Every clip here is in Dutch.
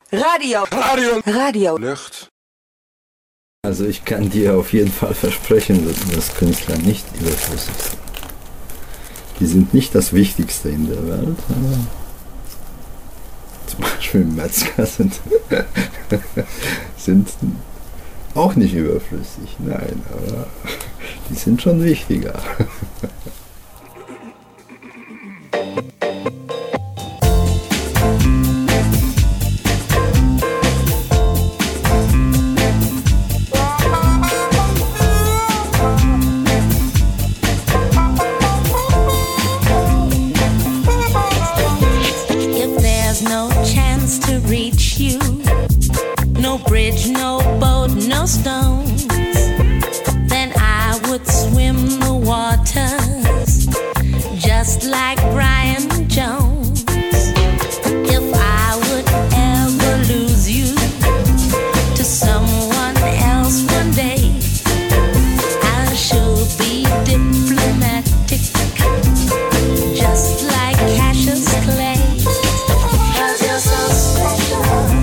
Radio. Lucht. Also ich kann dir auf jeden Fall versprechen, dass Künstler nicht überflüssig sind. Die sind nicht das Wichtigste in der Welt, aber zum Beispiel Metzger sind auch nicht überflüssig, nein, aber die sind schon wichtiger. Stones, then I would swim the waters just like Brian Jones. If I would ever lose you to someone else one day, I should be diplomatic, just like Cassius Clay. 'Cause you're so special.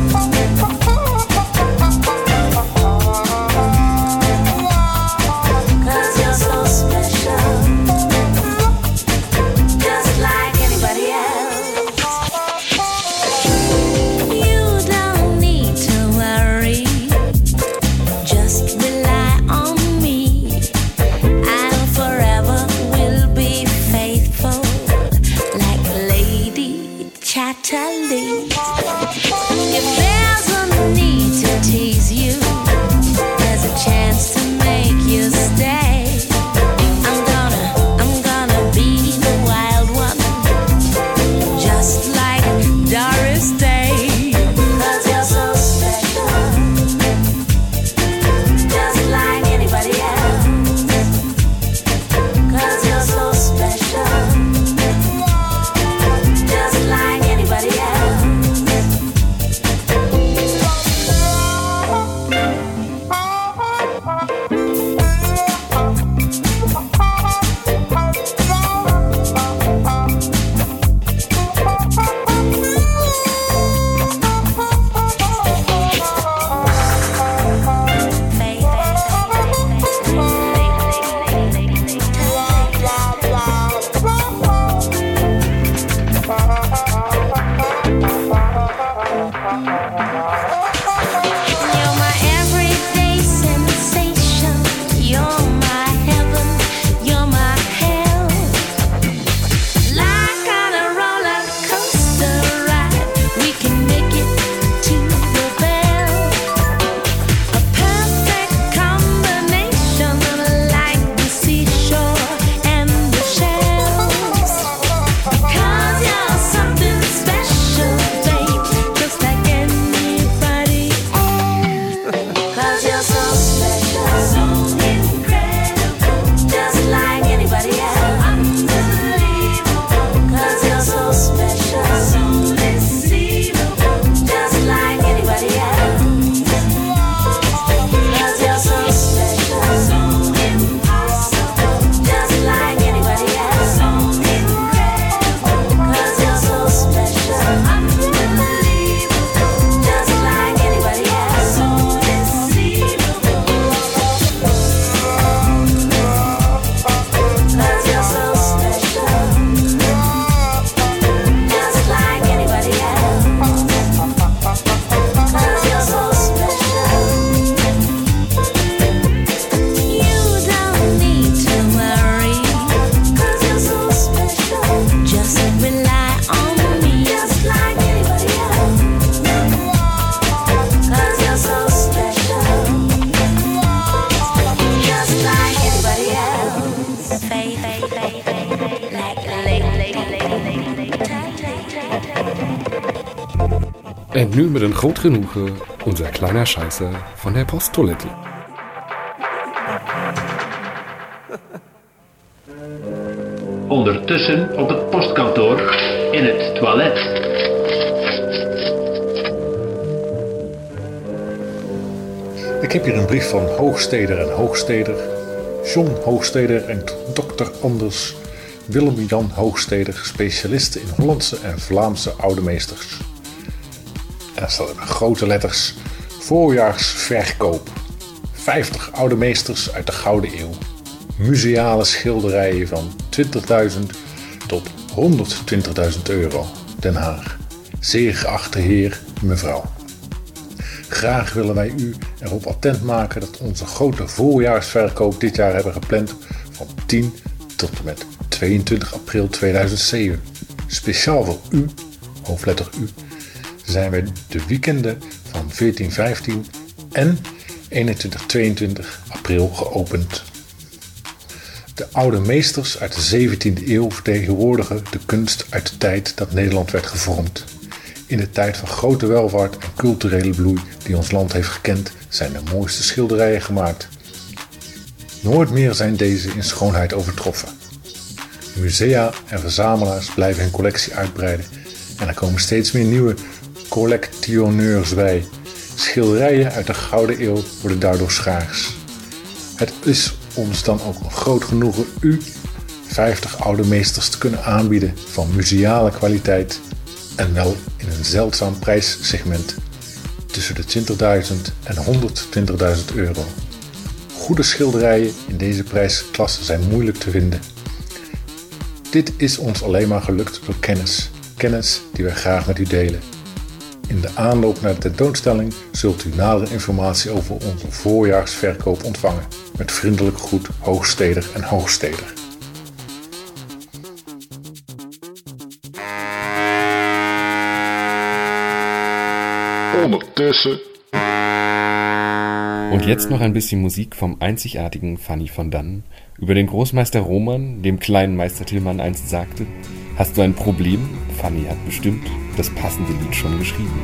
En nu met een groot genoegen onze kleine Scheiße van de posttoilette. Ondertussen op het postkantoor in het toilet. Ik heb hier een brief van Hoogsteder en Hoogsteder, John Hoogsteder en Dr. Anders Willem-Jan Hoogsteder, specialisten in Hollandse en Vlaamse oude meesters. En er staat met grote letters voorjaarsverkoop. 50 oude meesters uit de Gouden Eeuw. Museale schilderijen van 20.000 tot 120.000 euro. Den Haag. Zeer geachte heer, mevrouw. Graag willen wij u erop attent maken dat onze grote voorjaarsverkoop dit jaar hebben gepland van 10 tot en met 22 april 2007. Speciaal voor u, hoofdletter U, zijn wij de weekenden van 14-15 en 21-22 april geopend. De oude meesters uit de 17e eeuw vertegenwoordigen de kunst uit de tijd dat Nederland werd gevormd. In de tijd van grote welvaart en culturele bloei die ons land heeft gekend, zijn de mooiste schilderijen gemaakt. Nooit meer zijn deze in schoonheid overtroffen. Musea en verzamelaars blijven hun collectie uitbreiden en er komen steeds meer nieuwe collectionneurs bij. Schilderijen uit de Gouden Eeuw worden daardoor schaars. Het is ons dan ook een groot genoegen u 50 oude meesters te kunnen aanbieden van museale kwaliteit en wel in een zeldzaam prijssegment tussen de 20.000 en 120.000 euro. Goede schilderijen in deze prijsklasse zijn moeilijk te vinden. Dit is ons alleen maar gelukt door kennis die wij graag met u delen. In de aanloop naar de tentoonstelling zult u nadere informatie over onze voorjaarsverkoop ontvangen. Met vriendelijk groet Hoogsteder en Hoogsteder. Untertussen. Und jetzt noch ein bisschen Musik vom einzigartigen Fanny von Dannen über den Großmeister Roman, dem kleinen Meister Tillmann einst sagte: Hast du ein Problem? Fanny hat bestimmt das passende Lied schon geschrieben.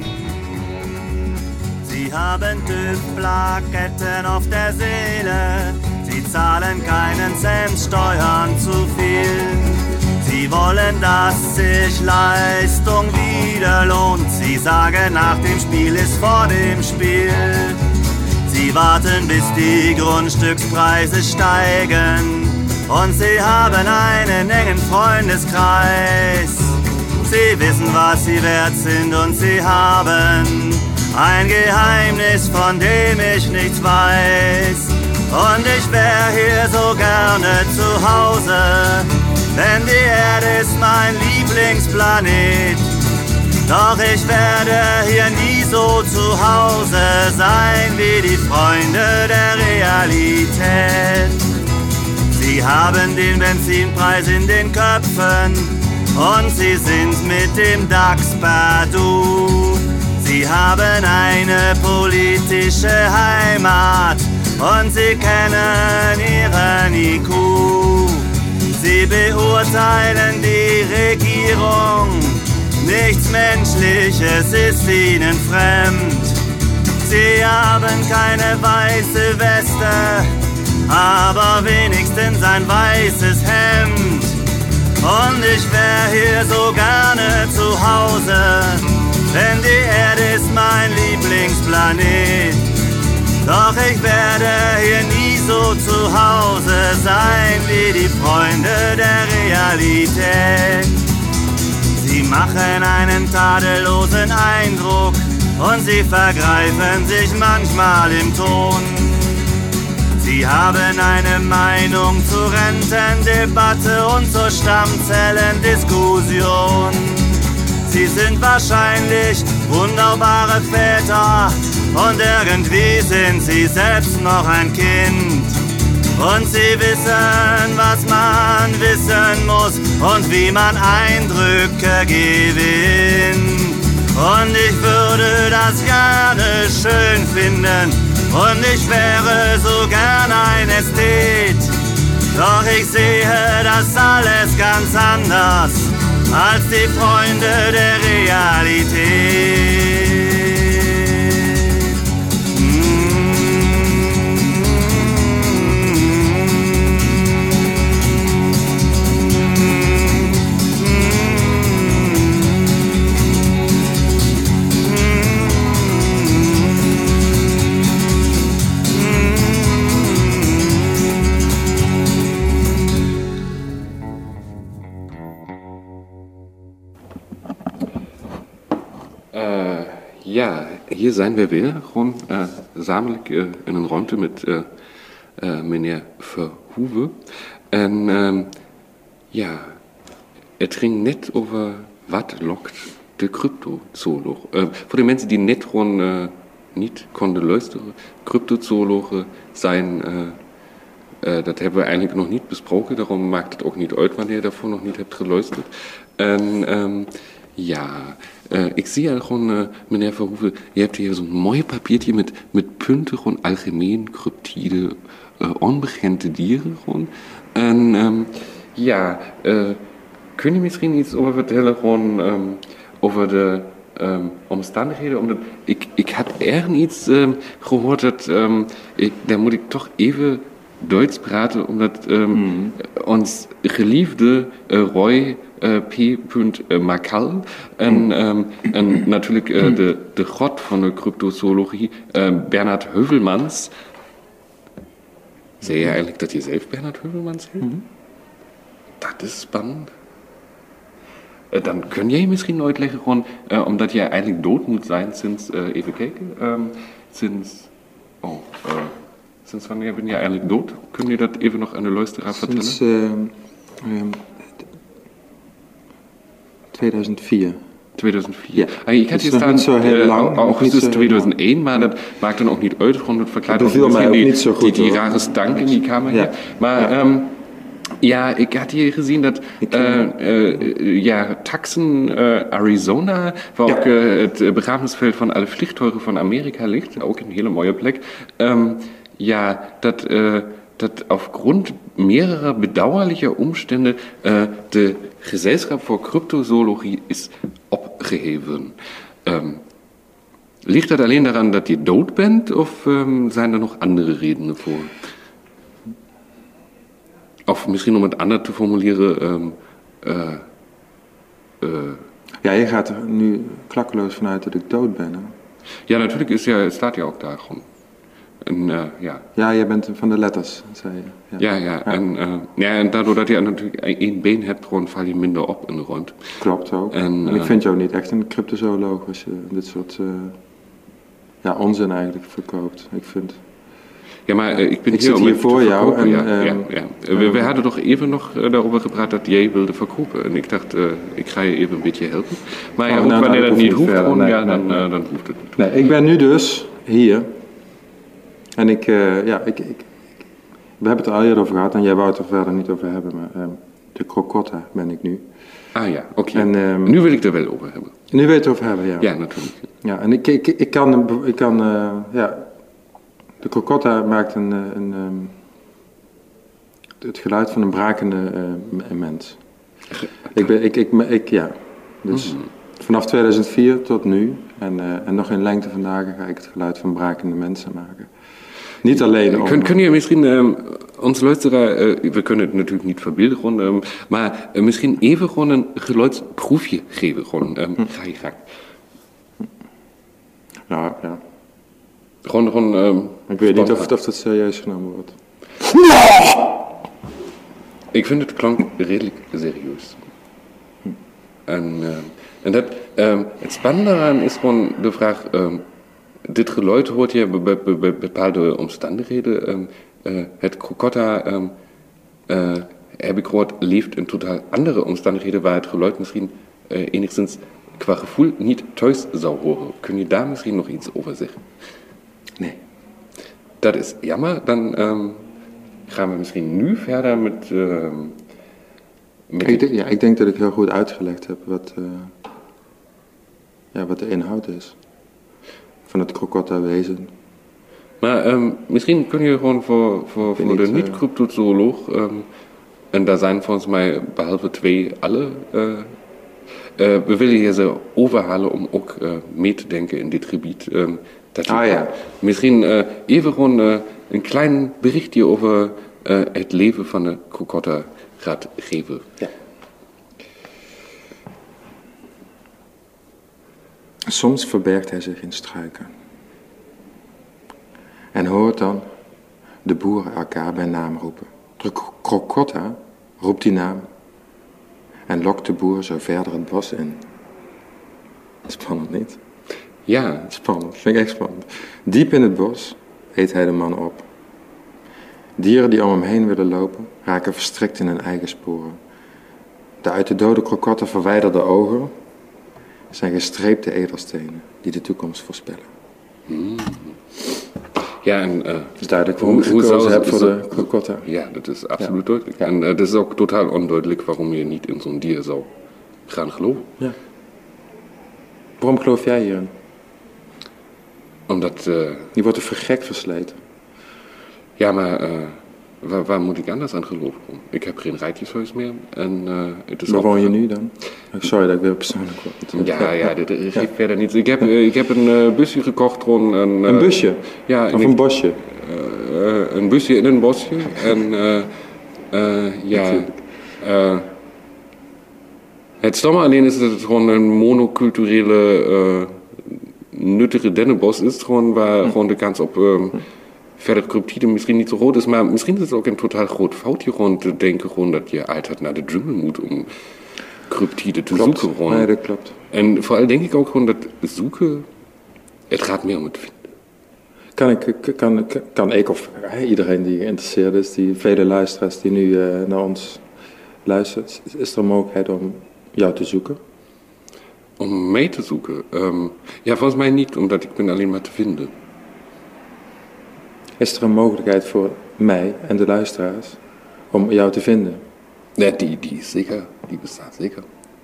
Sie haben TÜV-Plaketten auf der Seele, sie zahlen keinen Cent Steuern zu viel. Sie wollen, dass sich Leistung wieder lohnt. Sie sagen, nach dem Spiel ist vor dem Spiel. Sie warten, bis die Grundstückspreise steigen und sie haben einen engen Freundeskreis. Sie wissen, was sie wert sind und sie haben ein Geheimnis, von dem ich nichts weiß. Und ich wär hier so gerne zu Hause, denn die Erde ist mein Lieblingsplanet. Doch ich werde hier nie so zu Hause sein wie die Freunde der Realität. Sie haben den Benzinpreis in den Köpfen und sie sind mit dem DAX per Du. Sie haben eine politische Heimat und sie kennen ihren IQ. Sie beurteilen die Regierung, nichts Menschliches ist ihnen fremd. Sie haben keine weiße Weste, aber wenigstens ein weißes Hemd. Und ich wär hier so gerne zu Hause, denn die Erde ist mein Lieblingsplanet. Doch ich werde hier nie so zu Hause sein wie die Freunde der Realität. Sie machen einen tadellosen Eindruck und sie vergreifen sich manchmal im Ton. Sie haben eine Meinung zur Rentendebatte und zur Stammzellendiskussion. Sie sind wahrscheinlich wunderbare Väter und irgendwie sind sie selbst noch ein Kind. Und sie wissen, was man wissen muss und wie man Eindrücke gewinnt. Und ich würde das gerne schön finden und ich wäre so gern ein Ästhet. Doch ich sehe das alles ganz anders als die Freunde der Realität. Ja, hier zijn we weer, gewoon gezamenlijk in een ruimte met meneer Verhoeven. En het ging net over wat lokt de cryptozooloog. Voor de mensen die net gewoon niet konden luisteren, cryptozoologen zijn, dat hebben we eigenlijk nog niet besproken, daarom maakt het ook niet uit wanneer je daarvoor nog niet hebt geluisterd. En ik zie ja gewoon, meneer Verhoeven, je hebt hier zo'n mooi papiertje met punten, gewoon algemeen, cryptide, onbekende dieren gewoon. En kun je misschien iets over vertellen, gewoon over de omstandigheden? Omdat ik had ergens iets gehoord dat, daar moet ik toch even Duits praten, omdat ons geliefde Roy P. Makal en natuurlijk de god van de cryptozoologie, Bernhard Heuvelmans. Zei je eigenlijk dat je zelf Bernhard Heuvelmans heet? Dat is spannend. Dan kun jij misschien uitleggen, gewoon, omdat jij eigenlijk dood moet zijn sinds, even kijken, sinds wanneer ben je eigenlijk dood? Kun je dat even nog aan de luisteraar vertellen? Sinds 2004. 2004. Ja, Ik had hier staan niet zo heel lang, augustus niet zo 2001, maar dat maakt dan ook niet uit. Gewoon het verklaart Dat ook viel mij ook niet zo goed, die hoor. rare stank in die kamer Ja. hier. Maar ik had hier gezien dat Tucson, Arizona, waar ook het begrafenisveld van alle vliegtuigen van Amerika ligt, ook een hele mooie plek, dat aufgrund mehrerer bedauerlicher Umstände de Gesellschaft voor Cryptozoologie is opgeheven. Ligt dat alleen daran dat je dood bent, of zijn er nog andere redenen voor? Of misschien om het anders te formuleren. Ja, je gaat er nu klakkeloos vanuit dat ik dood ben. Hè? Ja, natuurlijk staat ja ook daar gewoon. En, Ja, jij bent van de letters, zei je. Ja. En daardoor dat je natuurlijk één been hebt, gewoon val je minder op in de ruimte. Klopt ook. En, ik vind jou niet echt een cryptozooloog als je dit soort onzin eigenlijk verkoopt. Ik vind... Ja, maar ik ben Ik hier zit om hier het voor te jou verkopen. en, We hadden toch even nog daarover gepraat dat jij wilde verkopen. En ik dacht, ik ga je even een beetje helpen. Maar wanneer dat niet hoeft, verder. Dan hoeft het niet. Nee, ik ben nu dus hier. En we hebben het er al eerder over gehad en jij wou het er verder niet over hebben, maar de Crocotta ben ik nu. Ah ja, oké. En, Nu wil ik er wel over hebben. Nu wil je het over hebben, ja. Ja, natuurlijk. Ja, en ik kan de Crocotta maakt het geluid van een brakende mens. Dus vanaf 2004 tot nu en nog in lengte van dagen ga ik het geluid van brakende mensen maken. Niet alleen om... Kun je misschien ons luisteraar, we kunnen het natuurlijk niet verbeelden, gewoon, maar misschien even gewoon een geluidsproefje geven. Gewoon, ga je gang. Ja. Gewoon, Ik weet niet of dat serieus genomen wordt. Ik vind het klank redelijk serieus. En het spannende daaraan is gewoon de vraag, dit geluid hoort je bij bepaalde omstandigheden. Het Crocotta, heb ik gehoord, leeft in totaal andere omstandigheden waar het geluid misschien enigszins qua gevoel niet thuis zou horen. Kun je daar misschien nog iets over zeggen? Nee. Dat is jammer. Dan gaan we misschien nu verder met... Ik denk dat ik heel goed uitgelegd heb wat de inhoud is van het Crocotta-wezen. Maar misschien kun je gewoon voor de niet-cryptozooloog, en daar zijn volgens mij behalve 2 alle, we willen je ze overhalen om ook mee te denken in dit gebied. Misschien even gewoon een klein berichtje over het leven van de Crocotta gaat geven. Ja. Soms verbergt hij zich in struiken. En hoort dan de boeren elkaar bij naam roepen. De Crocotta roept die naam en lokt de boer zo verder het bos in. Spannend niet? Ja. Spannend, vind ik echt spannend. Diep in het bos eet hij de man op. Dieren die om hem heen willen lopen, raken verstrikt in hun eigen sporen. De uit de dode krokotten verwijderde ogen zijn gestreepte edelstenen die de toekomst voorspellen. Ja, en... Het is duidelijk waarom ik gekozen heb voor de krokotten. Ja, dat is absoluut duidelijk. En het is ook totaal onduidelijk waarom je niet in zo'n dier zou gaan geloven. Ja. Waarom geloof jij hierin? Omdat... Die wordt er vergek versleten. Ja, maar waar moet ik anders aan geloven? Ik heb geen rijtjeshuis meer. En, het is Waar woon je nu dan? Sorry dat ik weer persoonlijk word. Ja, dit geeft verder niets. Ik heb een busje gekocht. Gewoon een busje? Ja. Of een bosje? Een busje in een bosje. En ja... het stomme alleen is dat het gewoon een monoculturele... nuttige dennenbos is. Gewoon waar gewoon de kans op... verder cryptide misschien niet zo groot is, maar misschien is het ook een totaal groot foutje gewoon te denken gewoon dat je altijd naar de jungle moet om cryptide te zoeken. Gewoon. Nee, dat klopt. En vooral denk ik ook gewoon dat zoeken, het gaat meer om het vinden. Kan ik of iedereen die geïnteresseerd is, die vele luisteraars die nu naar ons luisteren, is er een mogelijkheid om jou te zoeken? Om mee te zoeken? Ja, volgens mij niet, omdat ik ben alleen maar te vinden. Is er een mogelijkheid voor mij en de luisteraars om jou te vinden? Ja, die is zeker. Die bestaat zeker.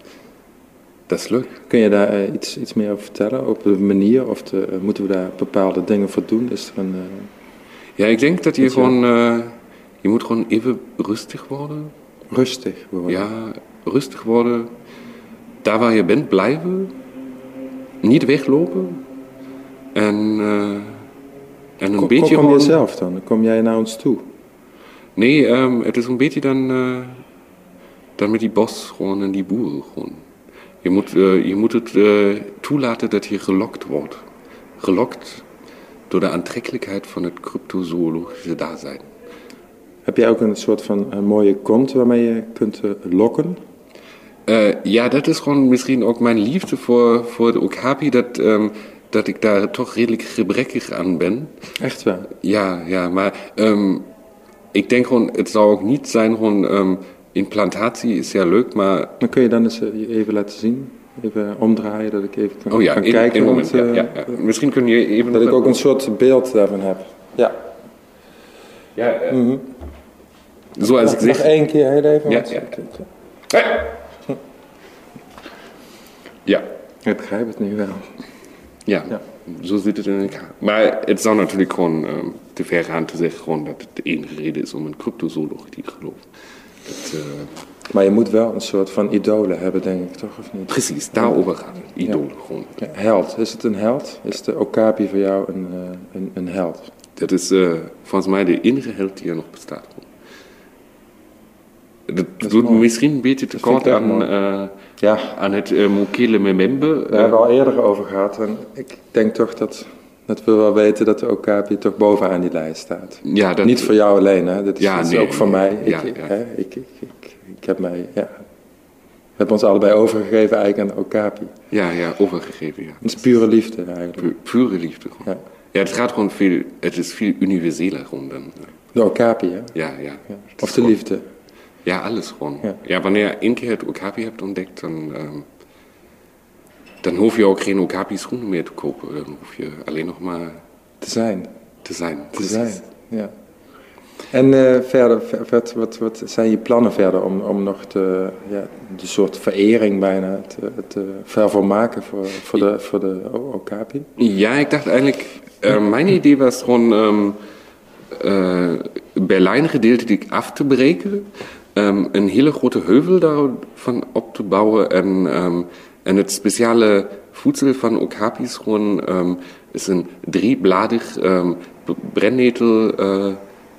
Dat is leuk. Kun je daar iets meer over vertellen? Op de manier? Of moeten we daar bepaalde dingen voor doen? Is er een... Ja, ik denk dat je gewoon... je moet gewoon even rustig worden. Rustig worden? Ja, rustig worden. Daar waar je bent blijven. Niet weglopen. En een beetje kom je zelf dan? Kom jij naar ons toe? Nee, het is een beetje dan met die bos gewoon en die boeren gewoon. Je moet het toelaten dat je gelokt wordt. Gelokt door de aantrekkelijkheid van het cryptozoologische daarzijn. Heb jij ook een soort van mooie kont waarmee je kunt lokken? Ja, dat is gewoon misschien ook mijn liefde voor de okapi, dat ik daar toch redelijk gebrekkig aan ben. Echt waar? Ja, maar ik denk gewoon, het zou ook niet zijn gewoon, implantatie is ja leuk, maar... Dan kun je dan eens even laten zien, even omdraaien, dat ik even kan in kijken. In moment, ja. Misschien kun je even... Dat ik ook een soort beeld daarvan heb. Ja. Ja, zoals ik zeg... Nog één keer, heel even. Ja. Ja. Ik begrijp het nu wel. Ja, zo zit het in elkaar. Maar het zou natuurlijk gewoon te ver gaan te zeggen gewoon dat het de enige reden is om een cryptozooloog die gelooft. Maar je moet wel een soort van idolen hebben, denk ik, toch? Of niet? Precies, daarover gaat het. Idolen gewoon. Ja, held. Is het een held? Is de okapi voor jou een held? Dat is volgens mij de enige held die er nog bestaat. Dat doet me misschien een beetje tekort aan het Mokele Memembe. Daar hebben we al eerder over gehad. En ik denk toch dat we wel weten dat de okapi toch bovenaan die lijst staat. Ja, niet voor jou alleen, hè. Dat is ook voor mij. Ik heb mij... Ja. We hebben ons allebei overgegeven eigenlijk aan de okapi. Ja, overgegeven, ja. Het is pure liefde eigenlijk. Pure liefde gewoon. Ja, het gaat gewoon het is veel universeler gewoon dan. De okapi, hè? Ja. Of de liefde. Ja, alles gewoon. Ja, wanneer je één keer het okapi hebt ontdekt, dan hoef je ook geen okapi schoenen meer te kopen. Dan hoef je alleen nog maar... Te zijn, ja. En verder, wat zijn je plannen verder om nog de soort verering bijna te vervolmaken voor de okapi? Ja, ik dacht eigenlijk, mijn idee was gewoon Berlijn gedeeltelijk af te breken. Een hele grote heuvel daarvan op te bouwen en het speciale voedsel van okapis gewoon is een driebladig brandnetelplant.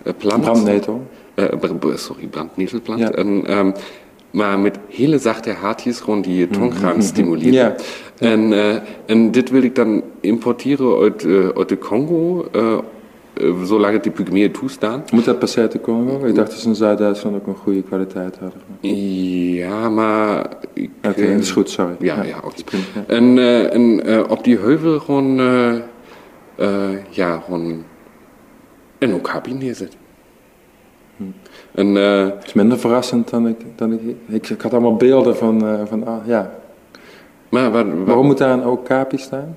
Brandnetelplant. Ja. Maar met hele zachte haartjes gewoon die je tong gaan stimuleren. Ja. En dit wil ik dan importeren uit de Congo zolang het die pygmeeën toestaan. Moet dat per se te komen? Ik dacht dat ze in Zuid-Duitsland ook een goede kwaliteit hadden. Ja, maar... Oké, dat is goed, sorry. Ja, oké. Ja. En op die heuvel gewoon... gewoon een okapi neerzetten. Het is minder verrassend dan ik had allemaal beelden van ja. Maar waarom moet daar een okapi staan?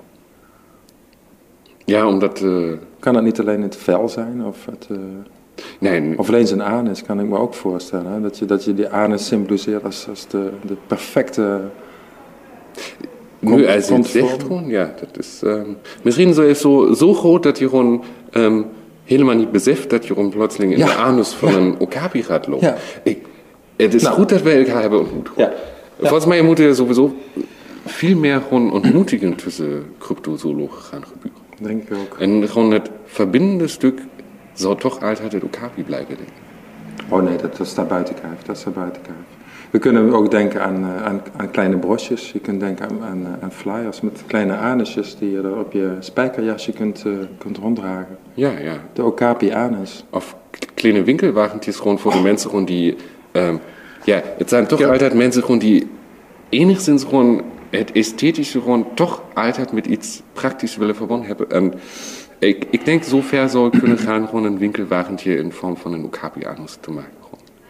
Ja, omdat... Kan dat niet alleen het vel zijn? Of alleen zijn anus, kan ik me ook voorstellen. Hè? Dat je die anus symboliseert als de perfecte... Nu, als je het zegt gewoon, ja, dat is... misschien zo groot dat je gewoon... helemaal niet beseft dat je gewoon plotseling in de anus van een okapi gaat lopen. Ja. Het is goed dat we elkaar hebben ontmoet. Ja. Volgens mij moeten er sowieso veel meer gewoon ontmoetingen tussen cryptozoologen gaan gebeuren. Denk ik ook. En gewoon het verbindende stuk zou toch altijd het okapi blijven, denk ik. Oh nee, dat staat buiten kijf. We kunnen ook denken aan kleine brosjes. Je kunt denken aan flyers met kleine anusjes die je er op je spijkerjasje kunt ronddragen. Ja. De okapi anus. Of kleine winkelwagentjes gewoon voor de mensen gewoon die... het zijn toch altijd mensen gewoon die enigszins gewoon het esthetische gewoon toch altijd met iets praktisch willen verbonden hebben. En ik denk zover zou ik kunnen gaan gewoon een winkelwagentje in vorm van een okapi anus te maken.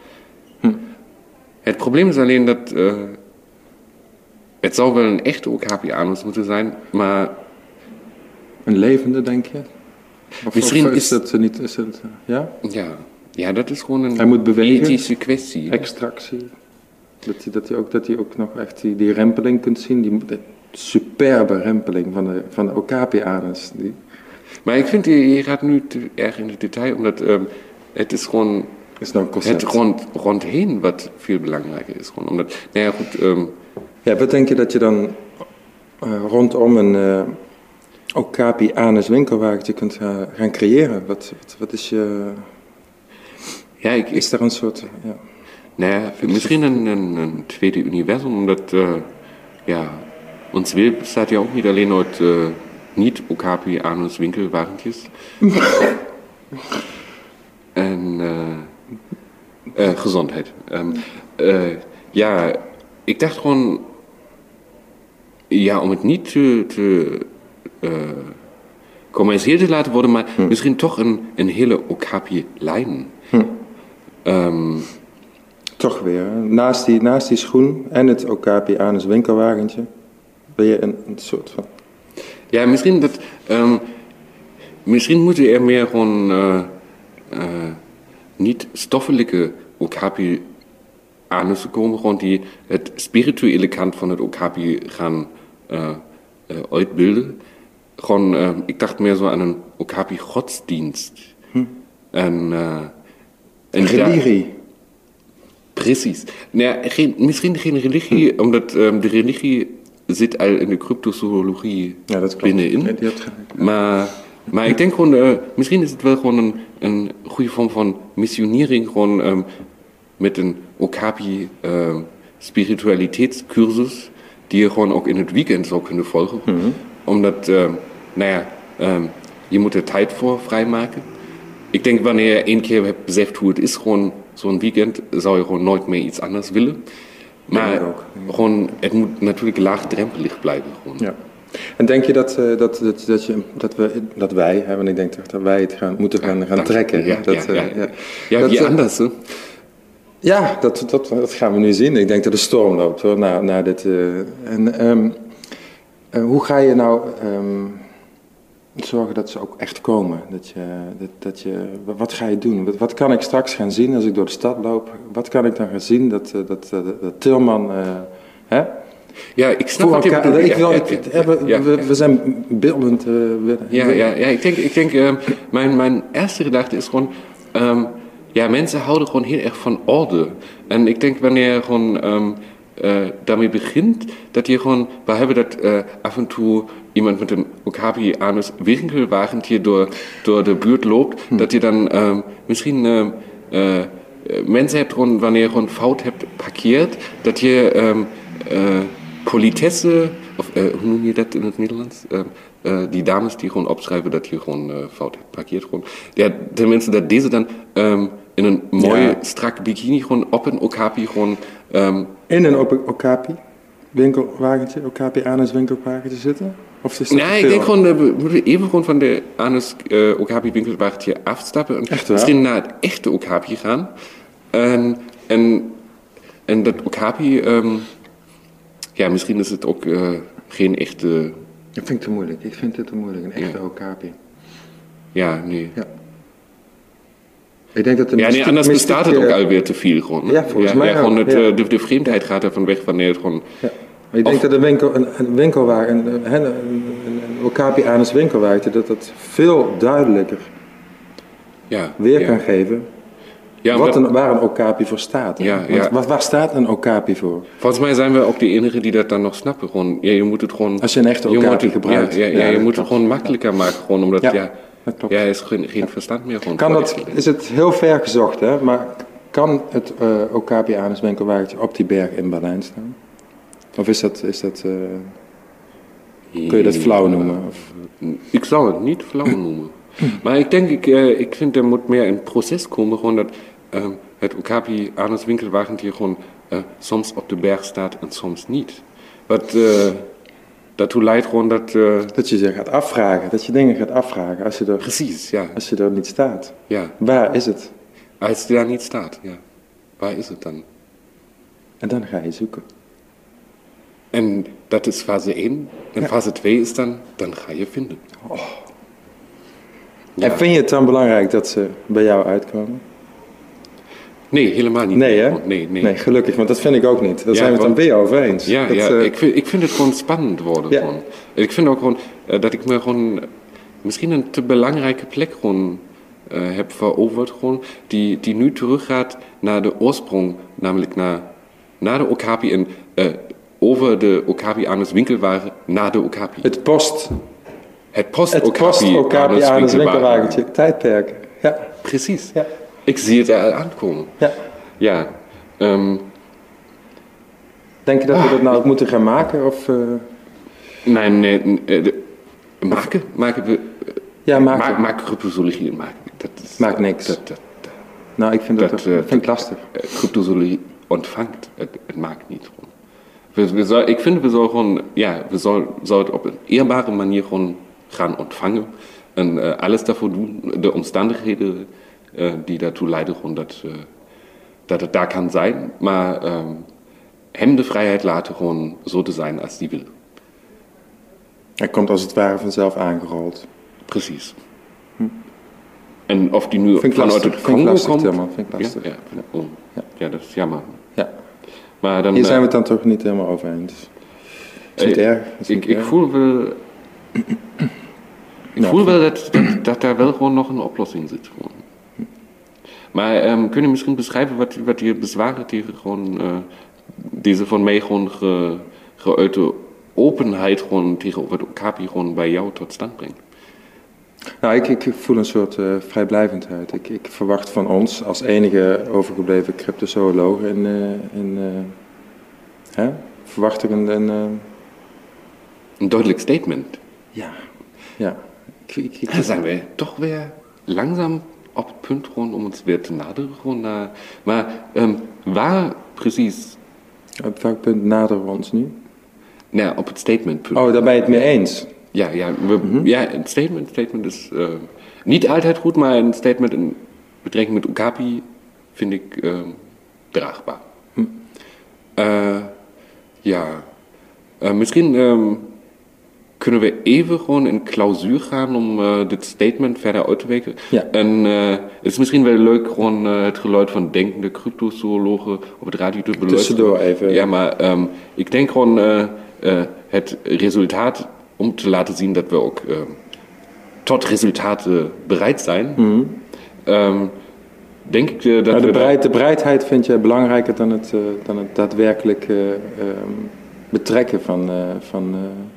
Het probleem is alleen dat het zou wel een echte okapi anus moeten zijn, maar... Een levende, denk je? Misschien is het niet... Is het, ja? Ja, dat is gewoon een Hij moet bewegen, ethische kwestie. Extractie. Dat je ook nog echt die rempeling kunt zien. Die superbe rempeling van de okapi anus. Maar ik vind, je gaat nu te erg in het detail, omdat het is gewoon... Is nou een concept. Het rondheen wat veel belangrijker is. Gewoon omdat, wat denk je dat je dan rondom een okapi anus winkelwagentje kunt gaan creëren? Wat is je... is er een soort... misschien een tweede universum, omdat ons wereld bestaat ja ook niet alleen uit niet okapi anus winkelwagentjes. En gezondheid. Ik dacht gewoon, om het niet te commercieel te laten worden, maar misschien toch een hele okapi-lijn. Toch weer, naast die schoen en het okapi anus winkelwagentje, ben je een soort van... Ja, misschien moeten er meer gewoon niet stoffelijke okapi anussen komen, gewoon die het spirituele kant van het okapi gaan uitbeelden. Gewoon, ik dacht meer zo aan een okapi godsdienst. En religie. Precies. Misschien geen religie, omdat de religie zit al in de cryptozoologie binnenin. Maar ik denk gewoon, misschien is het wel gewoon een goede vorm van missionering, gewoon met een okapi spiritualiteitscursus, die je gewoon ook in het weekend zou kunnen volgen. Omdat, je moet er tijd voor vrijmaken. Ik denk, wanneer je één keer hebt beseft hoe het is, gewoon zo'n weekend, zou je gewoon nooit meer iets anders willen. Maar gewoon, het moet natuurlijk laagdrempelig blijven. Gewoon. Ja. En denk je dat wij, want ik denk toch dat wij het moeten gaan trekken? Wie anders, hè? Ja, dat gaan we nu zien. Ik denk dat de storm loopt, hoor, na dit. Hoe ga je nou zorgen dat ze ook echt komen? Wat ga je doen? Wat kan ik straks gaan zien als ik door de stad loop? Wat kan ik dan gaan zien dat Tilman... Ja, ik snap wat je bedoelt. We zijn beeldend. Ik denk mijn eerste gedachte is gewoon... mensen houden gewoon heel erg van orde. En ik denk wanneer je gewoon daarmee begint, dat je gewoon... We hebben dat af en toe iemand met een okapi anus winkelwagentje door de buurt loopt, dat je dan misschien... mensen hebt gewoon, wanneer je gewoon fout hebt parkeerd, dat je... politesse Of hoe noem je dat in het Nederlands? Die dames die gewoon opschrijven dat je gewoon fout hebt parkeerd. Gewoon. Ja, tenminste dat deze dan in een mooie, strak bikini gewoon op een okapi gewoon... in een okapi? Winkelwagentje, okapi anus winkelwagentje zitten? Of is dat nee, ik denk gewoon, moeten we even gewoon van de anus okapi winkelwagentje afstappen. En misschien naar het echte okapi gaan. En dat okapi, misschien is het ook geen echte... Dat vind ik te moeilijk. Ik vind het te moeilijk, een echte okapi. Ja, nee. Ja. Ik denk dat anders bestaat het ook alweer te veel gewoon. Ja, volgens mij gewoon ook. De vreemdheid gaat ervan weg wanneer het gewoon... Ja. Maar ik denk dat een winkelwagen, een okapi anus winkelwagentje, dat dat veel duidelijker weer kan geven. Ja, waar een okapi voor staat. Waar staat een okapi voor? Volgens mij zijn we ook de enigen die dat dan nog snappen. Gewoon, je moet het gewoon... Als je een echte okapi gebruikt. Je moet het gewoon makkelijker maken. Gewoon omdat, er is geen verstand meer. Gewoon is het heel ver gezocht, hè? Maar kan het okapi anus winkelwagentje op die berg in Berlijn staan? Of is dat kun je dat flauw noemen? Of? Ik zou het niet flauw noemen. Maar ik vind er moet meer een proces komen. Gewoon dat het okapi anus winkelwagentje gewoon soms op de berg staat en soms niet. Wat daartoe leidt gewoon dat... dat je ze gaat afvragen. Dat je dingen gaat afvragen als je er... Precies, ja. Als je er niet staat. Ja. Waar is het? Als je daar niet staat, ja. Waar is het dan? En dan ga je zoeken. En dat is fase 1. En fase 2 is dan ga je vinden. Oh. Ja. En vind je het dan belangrijk dat ze bij jou uitkomen? Nee, helemaal niet. Nee, hè? Nee, gelukkig, want dat vind ik ook niet. Daar zijn we het dan weer over eens. Ja, ik vind het gewoon spannend worden. Ja. Gewoon. Ik vind ook gewoon dat ik me gewoon misschien een te belangrijke plek gewoon heb veroverd. Gewoon, die nu teruggaat naar de oorsprong, namelijk naar de okapi en over de okapi anus winkelwagen naar de okapi. Het post okapi anus winkelwagentje. Tijdperken. Ja. Precies. Ja. Ik zie het er aankomen. Ja. Denk je dat we dat nou ook moeten gaan maken? Of, Nee. Maken? Maken cryptozoologie. Maakt niks. Nou, ik vind dat vind ik lastig. Cryptozoologie ontvangt. Het maakt niet. Ik vind, we zouden het op een eerbare manier gewoon gaan ontvangen. En alles daarvoor doen. De omstandigheden die daartoe leiden, gewoon dat het daar kan zijn. Maar hem de vrijheid laten gewoon zo te zijn als die wil. Hij komt als het ware vanzelf aangerold. Precies. En of die nu vanuit het Congo komt... Vind ik lastig. Ja, dat is jammer. Ja. Maar dan, hier zijn we het dan toch niet helemaal over eens. Is niet erg? Ik voel wel... Ik voel wel dat daar wel gewoon nog een oplossing zit. Gewoon. Maar kun je misschien beschrijven wat je bezwaren tegen gewoon deze van mij gewoon geuite openheid gewoon tegenover het okapi gewoon bij jou tot stand brengt? Nou, ik voel een soort vrijblijvendheid. Ik verwacht van ons als enige overgebleven cryptozoologen verwacht ik een duidelijk statement. Ja. Dan zijn we toch weer langzaam op het punt gewoon om ons weer te naderen. Gewoon naar, maar waar precies? Op welk punt naderen we ons nu? Nou, op het statementpunt. Oh, daar ben je het mee eens? Ja, het statement is niet altijd goed, maar een statement in betrekking met okapi vind ik draagbaar. Misschien kunnen we even gewoon in clausuur gaan om dit statement verder uit te werken. Ja. En het is misschien wel leuk gewoon het geluid van denkende cryptozoologen op het radio te beluisteren. Tussendoor even. Ja, maar ik denk gewoon het resultaat, om te laten zien dat we ook tot resultaten bereid zijn. Denk ik dat de bereidheid vind je belangrijker dan het daadwerkelijk betrekken van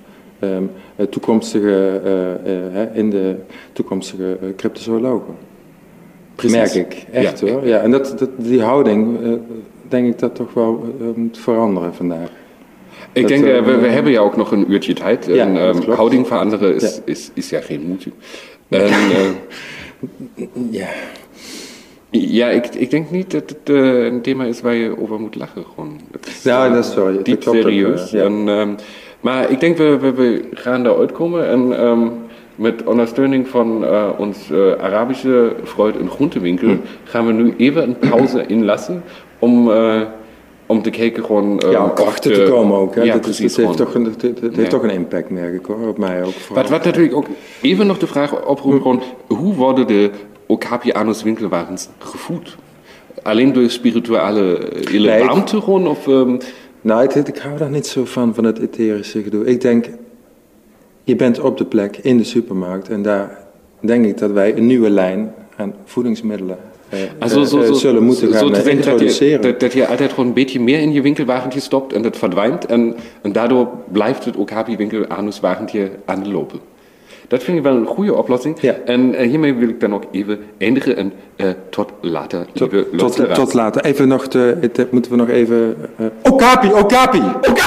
in de toekomstige cryptozoologen. Precies. Merk ik, echt hoor. Ja, en die houding denk ik dat toch wel moet veranderen vandaag. Ik denk, we hebben ja ook nog een uurtje tijd. Ja, en dat klopt. houding veranderen is ja geen moeite. En, Ja. ja, ik denk niet dat het een thema is waar je over moet lachen. Gewoon. Het is, Nou, dat is sorry. diep Dat klopt ook, serieus. ja. En, maar ik denk, we gaan daar uitkomen. En met ondersteuning van ons Arabische Fruit- en Groentewinkel gaan we nu even een pauze inlassen om te kijken gewoon... Ja, om achter te komen ook. Hè. Ja, dat precies. heeft gewoon. heeft toch een impact, merk ik hoor. Op mij ook. Vooral. Wat natuurlijk ook even nog de vraag oproept, gewoon, hoe worden de Okapi-Anus winkelwagens gevoed? Alleen door spirituele warmte gewoon? Of, Nou, ik hou daar niet zo van het etherische gedoe. Ik denk, je bent op de plek in de supermarkt en daar denk ik dat wij een nieuwe lijn aan voedingsmiddelen zullen moeten gaan introduceren. Dat je altijd gewoon een beetje meer in je winkelwagentje stopt en dat verdwijnt en daardoor blijft het Okapi-winkel-Anus-wagentje aan de lopen. Dat vind ik wel een goede oplossing. Ja. En hiermee wil ik dan ook even eindigen en tot later, lieve luisteraars. Tot later. Even nog moeten we nog even... Okapi!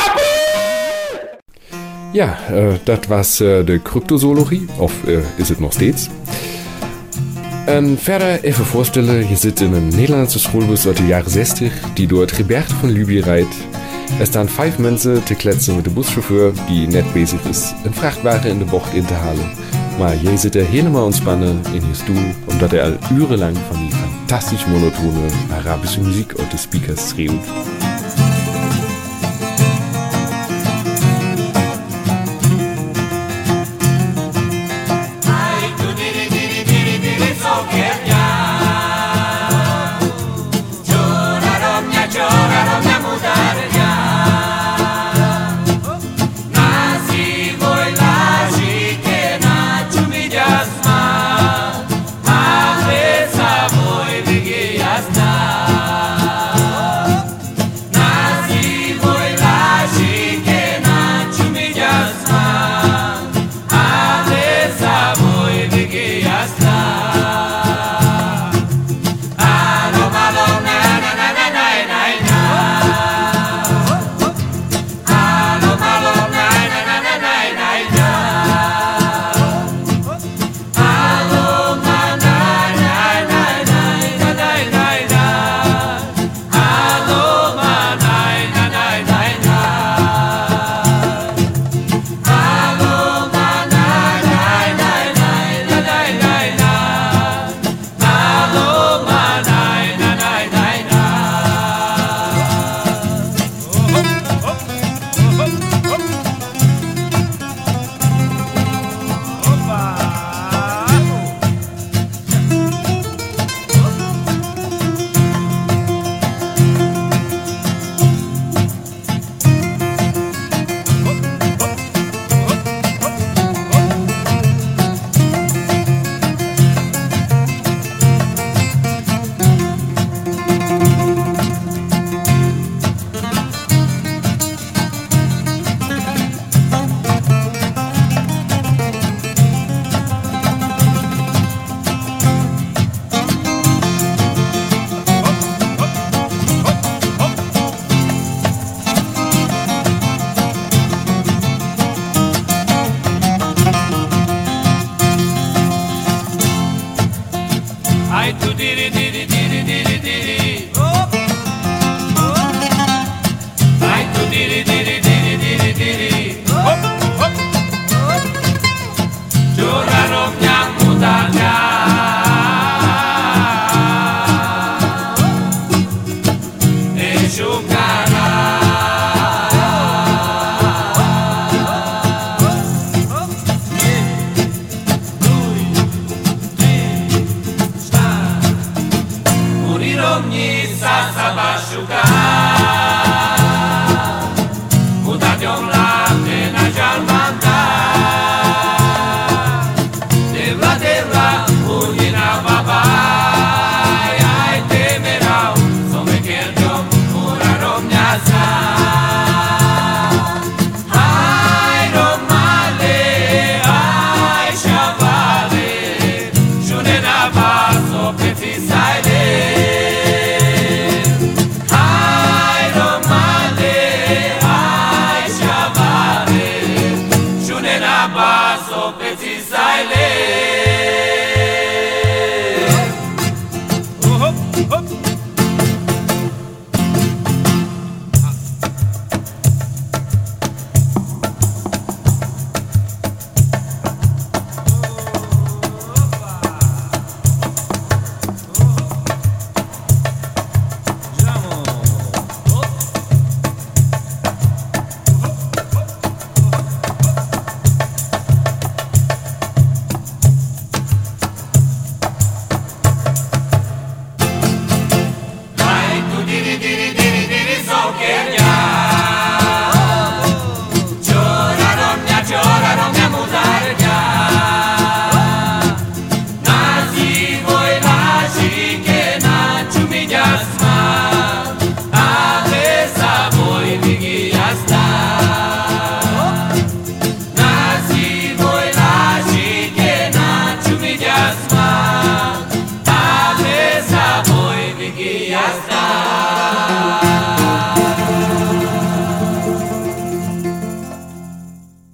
Ja, dat was de cryptozoologie, of is het nog steeds. En verder even voorstellen, je zit in een Nederlandse schoolbus uit de jaren 60 die door het gebergte van Libië rijdt. Er staan 5 mensen te kletsen met de buschauffeur die net bezig is een vrachtwagen in de bocht in te halen. Maar jij zit er helemaal ontspannen in je stoel, omdat er al urenlang van die fantastisch monotone Arabische muziek uit de speakers schreeuwt.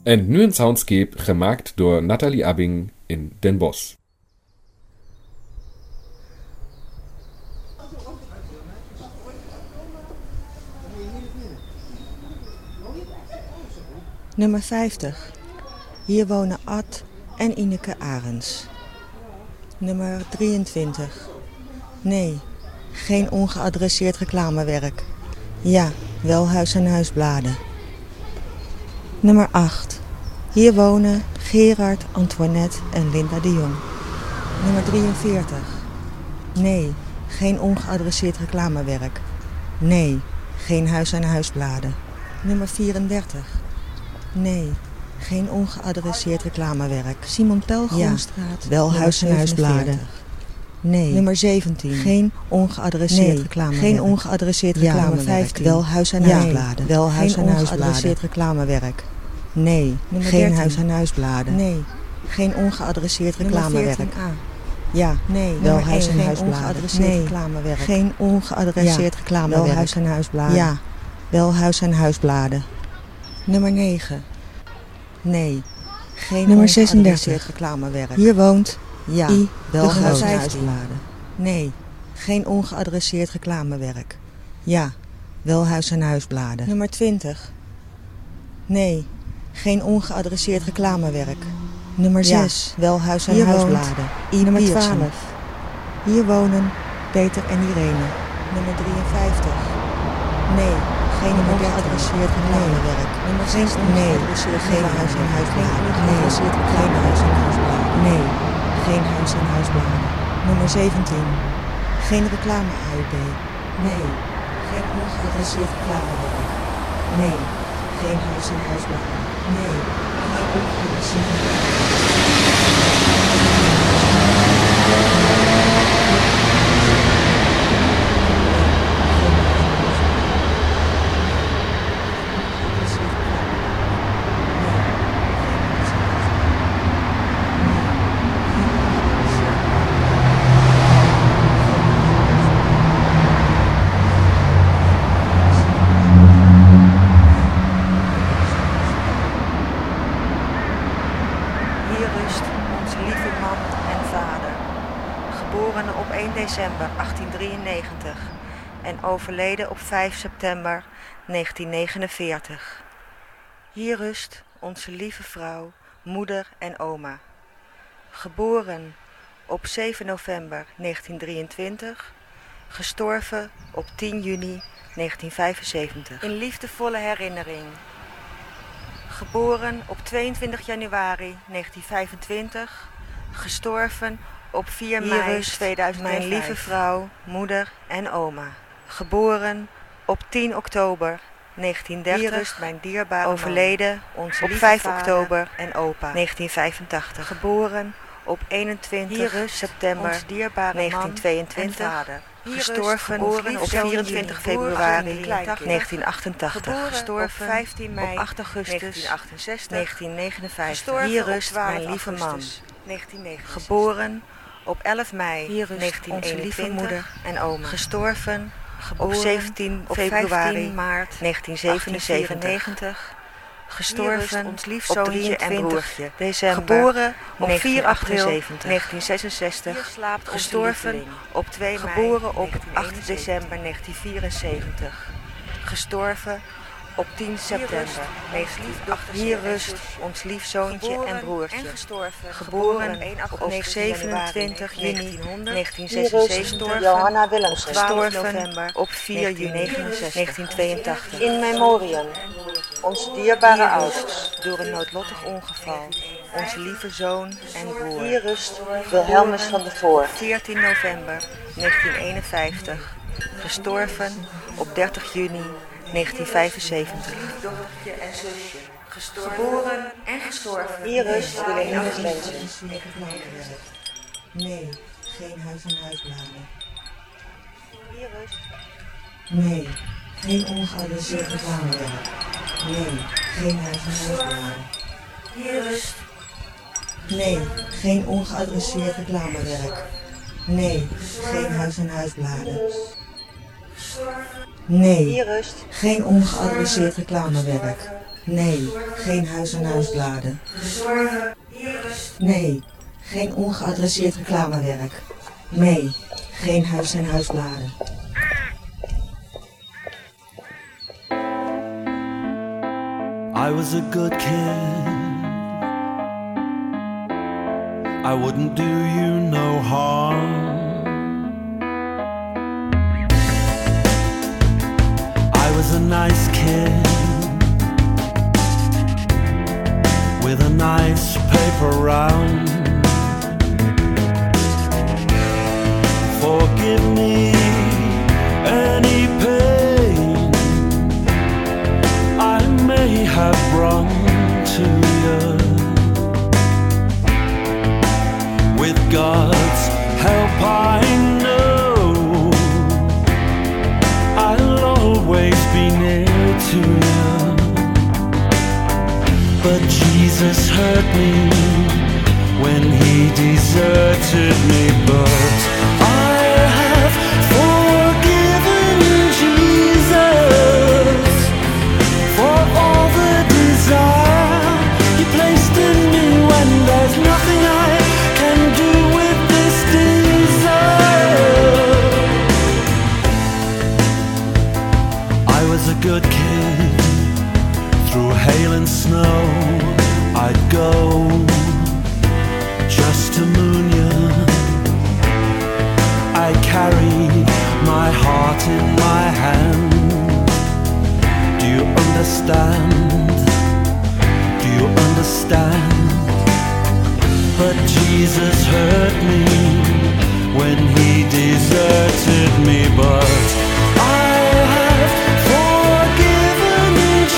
En nu een soundscape gemaakt door Nathalie Abbing in Den Bosch. Nummer 50. Hier wonen Ad en Ineke Arends. Nummer 23. Nee, geen ongeadresseerd reclamewerk. Ja, wel huis- en huisbladen. Nummer 8. Hier wonen Gerard, Antoinette en Linda de Jong. Nummer 43. Nee, geen ongeadresseerd reclamewerk. Nee, geen huis- en huisbladen. Nummer 34. Nee, geen ongeadresseerd reclamewerk. Simon Pelgroenstraat. Ja, wel huis- en huisbladen. Nee. Nummer 17. Geen ongeadresseerd reclamewerk. Geen ongeadresseerd reclamewerk. 15. Wel huis- en huisbladen. Wel huis- en huisbladen. Geen ongeadresseerd reclamewerk. Nee. Nummer geen 13. Huis- en huisbladen. Nee. Geen ongeadresseerd reclamewerk. Ja. Nee. Wel huis- en huisbladen. Nee. Reclamewerk. Geen ongeadresseerd reclamewerk. Wel huis- en huisbladen. Ja. Wel huis- en huisbladen. Nummer 9. Nee. Geen nummer 36 reclamewerk. Hier woont wel huis- en huisbladen. Nee. Geen ongeadresseerd reclamewerk. Ja. Wel huis- en huisbladen. Nummer 20. Nee. Geen ongeadresseerd reclamewerk. Nummer 6. Wel huis- en huisbladen. Nummer 12. Hier wonen Peter en Irene. Nummer 53. Nee. Geen ongeadresseerd reclamewerk. Nummer 6. Nee. Geen huis- en huisbladen. Nee. Geen huis- en huisbladen. Nee. Geen huis- en huisbladen. Nummer 17. Geen reclame-AUB. Nee. Geen ongeadresseerd reclamewerk. Nee. Geen huis- en huisbladen. Nee. Geen ongeadresseerd december 1893 en overleden op 5 september 1949. Hier rust onze lieve vrouw, moeder en oma. Geboren op 7 november 1923, gestorven op 10 juni 1975. In liefdevolle herinnering. Geboren op 22 januari 1925, gestorven op 4 mei 2005. Mijn lieve vrouw, moeder en oma. Geboren op 10 oktober 1930. Hier rust mijn dierbare overleden onze op 5 oktober en opa 1985. Geboren op 21 september 1922. Gestorven op 24 februari 1988. Gestorven op 15 mei 8 augustus 1959. Hier rust mijn lieve man. Geboren op 11 mei 1921. Onze lieve moeder en oma. Gestorven op 17 februari maart 1997. Gestorven ons lief zoontje en broertje december. Geboren op 4 april 1966. Gestorven op 2 mei. Geboren op 8 december 1974. Gestorven op 10 september. Hier rust ons lief zoontje en broertje. Geboren op 27 juni 1976. Johanna Willems. Gestorven op 4 juni 1982. In memoriam. Onze dierbare ouders. Door een noodlottig ongeval. Onze lieve zoon en broer. Hier rust Wilhelmus van der Voort. 14 november 1951. Gestorven op 30 juni 1975. Dochtertje en zusje. Geboren en gestorven. Hier rust Wilhelmus Lensen. Nee, geen huis- en huisbladen. Hier rust. Nee, geen ongeadresseerd reclamewerk. Nee, geen huis- en huisbladen. Hier rust. Nee, geen ongeadresseerd reclamewerk. Nee, geen huis- en huisbladen. Nee, geen ongeadresseerd reclamewerk. Nee, geen huis en huisbladen. Nee, geen ongeadresseerd reclamewerk. Nee, geen huis en huisbladen. I was a good kid. I wouldn't do you no harm. I was a nice kid with a nice paper round. Forgive me any pain I may have brought to you. With God's help I know I'll always be near to you. But Jesus hurt me when he deserted me. But I have forgiven Jesus for all the desire he placed in me when there's nothing I can do with this desire. I was a good kid. Through hail and snow I'd go just to moon you. I carried my heart in my hand. Do you understand? Do you understand? But Jesus hurt me when he deserted me. But I have forgiven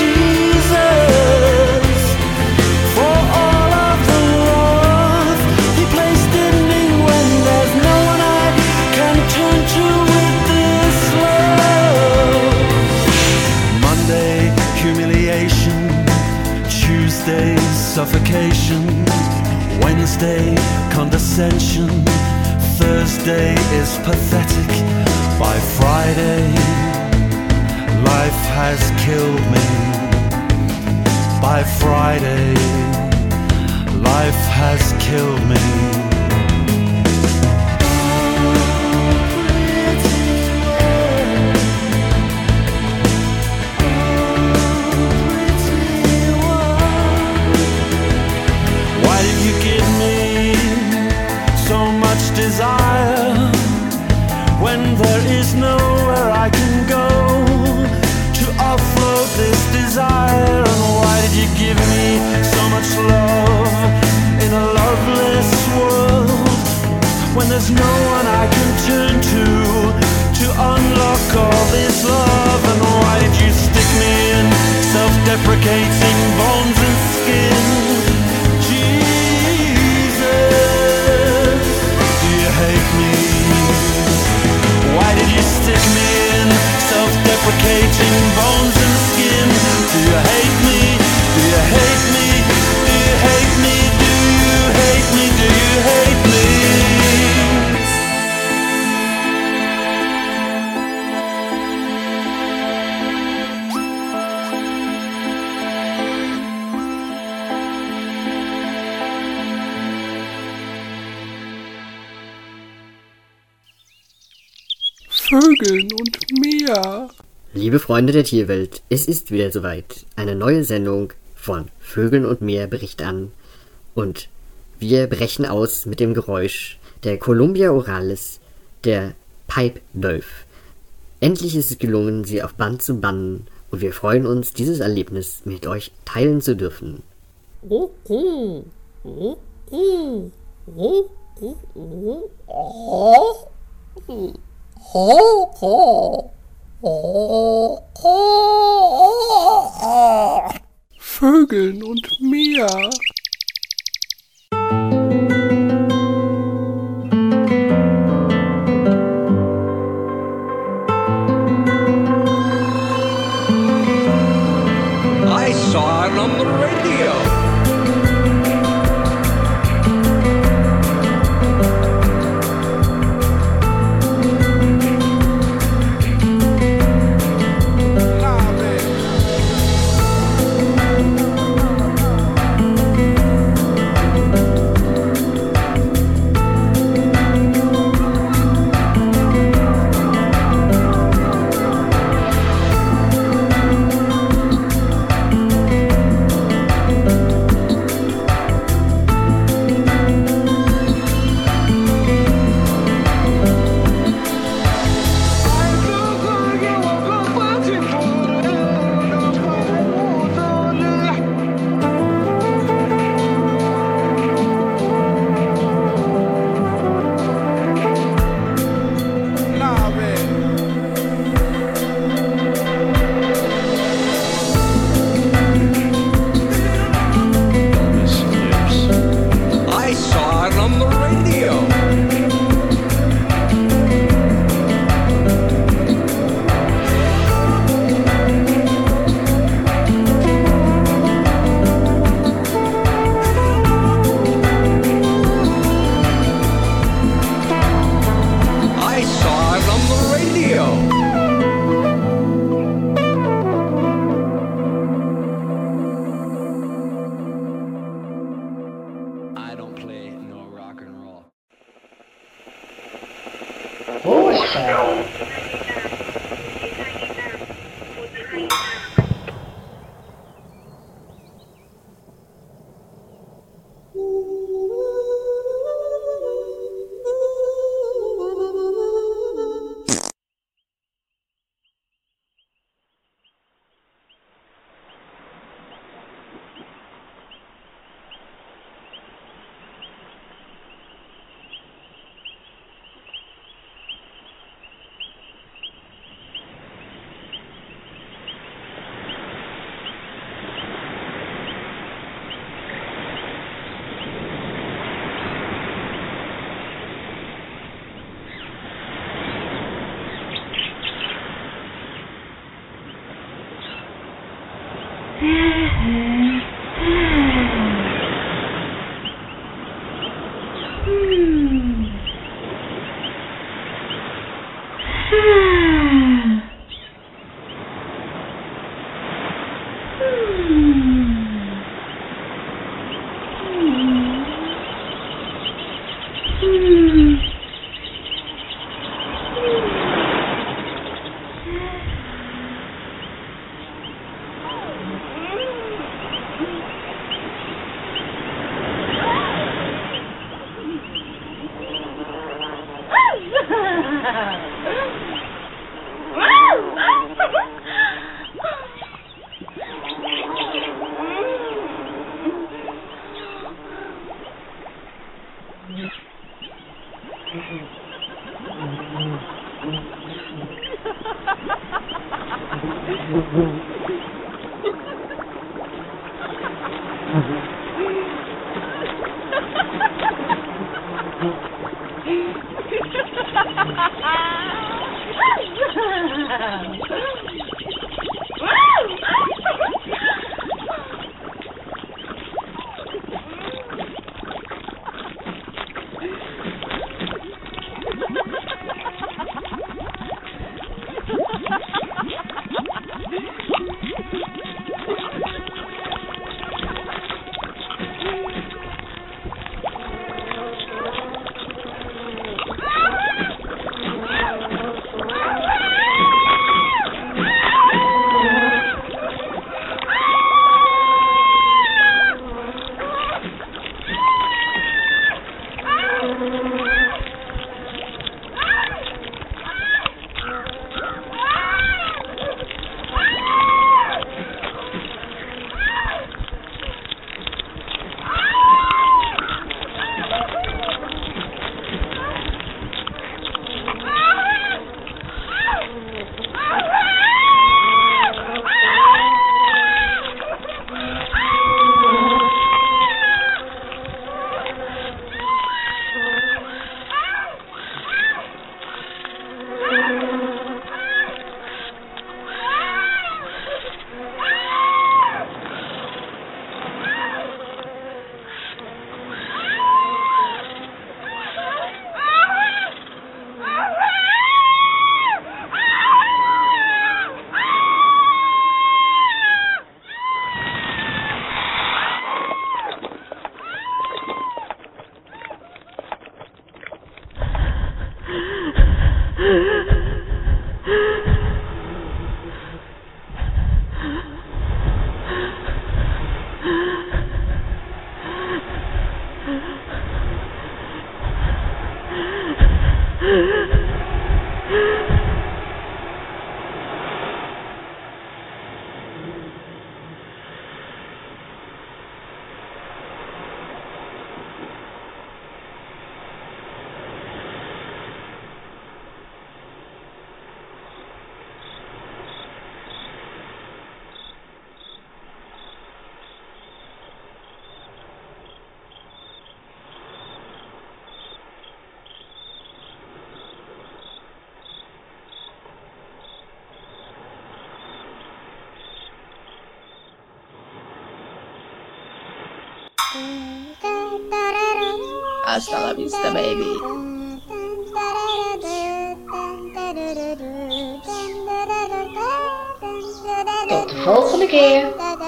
Jesus for all of the love he placed in me when there's no one I can turn to with this love. Monday, humiliation. Tuesday, suffocation. Wednesday, condescension. Thursday is pathetic. By Friday, life has killed me. By Friday, life has killed me. Why did you give me so much desire when there is nowhere I can go to offload this desire? And why did you give me so much love in a loveless world when there's no one I can turn to unlock all this love? And why did you stick me in self-deprecating bones and skin? Jesus, do you hate me? Why did you stick me in self-deprecating bones and skin? Do you hate me? Do you hate me? Do you hate me? Do you hate me? Do you hate me? Vögeln und Meer. Liebe Freunde der Tierwelt, es ist wieder soweit. Eine neue Sendung von Vögeln und Meer bricht an. Und wir brechen aus mit dem Geräusch der Columbia oralis, der Pipe Dove. Endlich ist es gelungen, sie auf Band zu bannen. Und wir freuen uns, dieses Erlebnis mit euch teilen zu dürfen. Vögeln und Meer. I saw it on the radio. Hasta la vista, baby. Tot de volgende keer.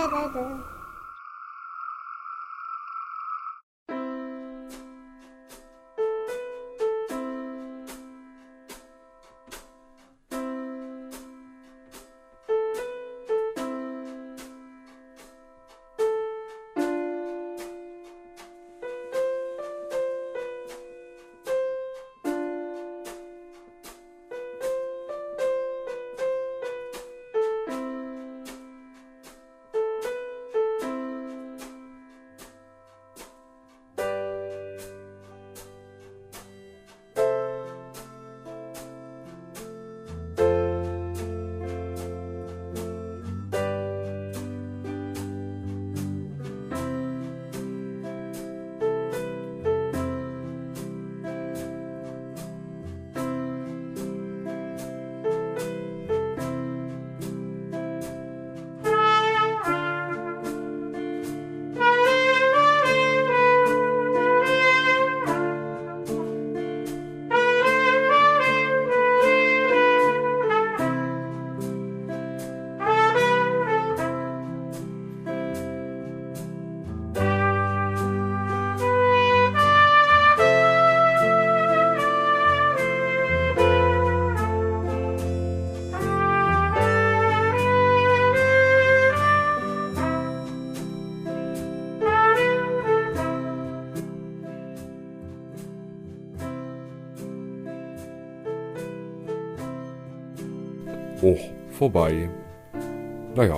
Oh, vorbei. Naja,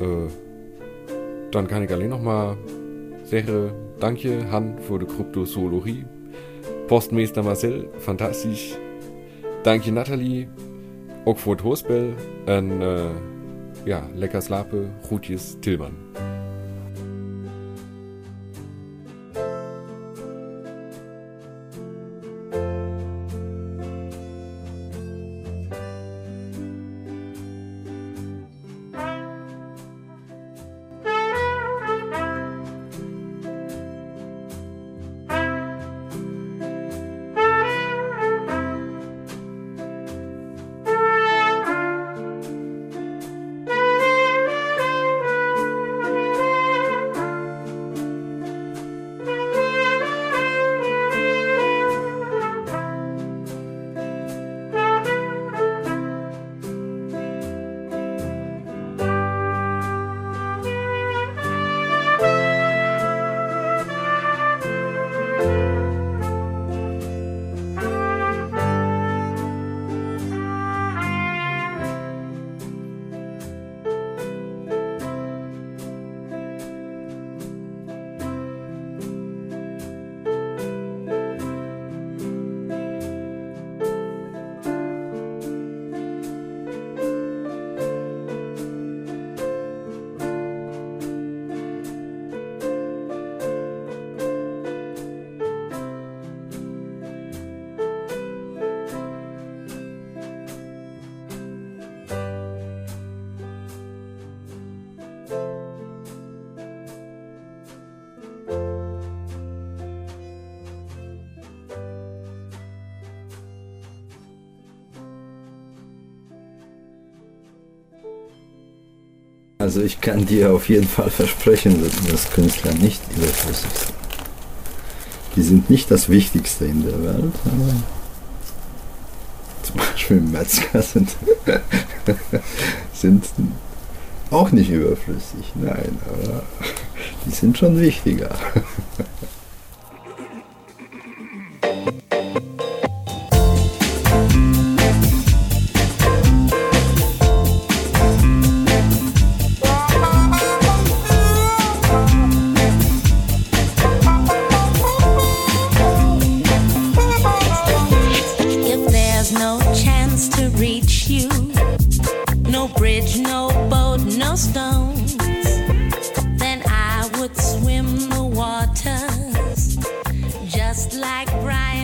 dann kann ich alleen noch mal zeggen, danke Han voor de cryptozoologie. Postmeester Marcel, fantastisch. Danke Nathalie, ook voor het hoorspel. En ja, lecker slape, groetjes, Tilman. Also ich kann dir auf jeden Fall versprechen, dass Künstler nicht überflüssig sind. Die sind nicht das Wichtigste in der Welt, aber zum Beispiel Metzger sind auch nicht überflüssig, nein, aber die sind schon wichtiger. Swim the waters just like Brian.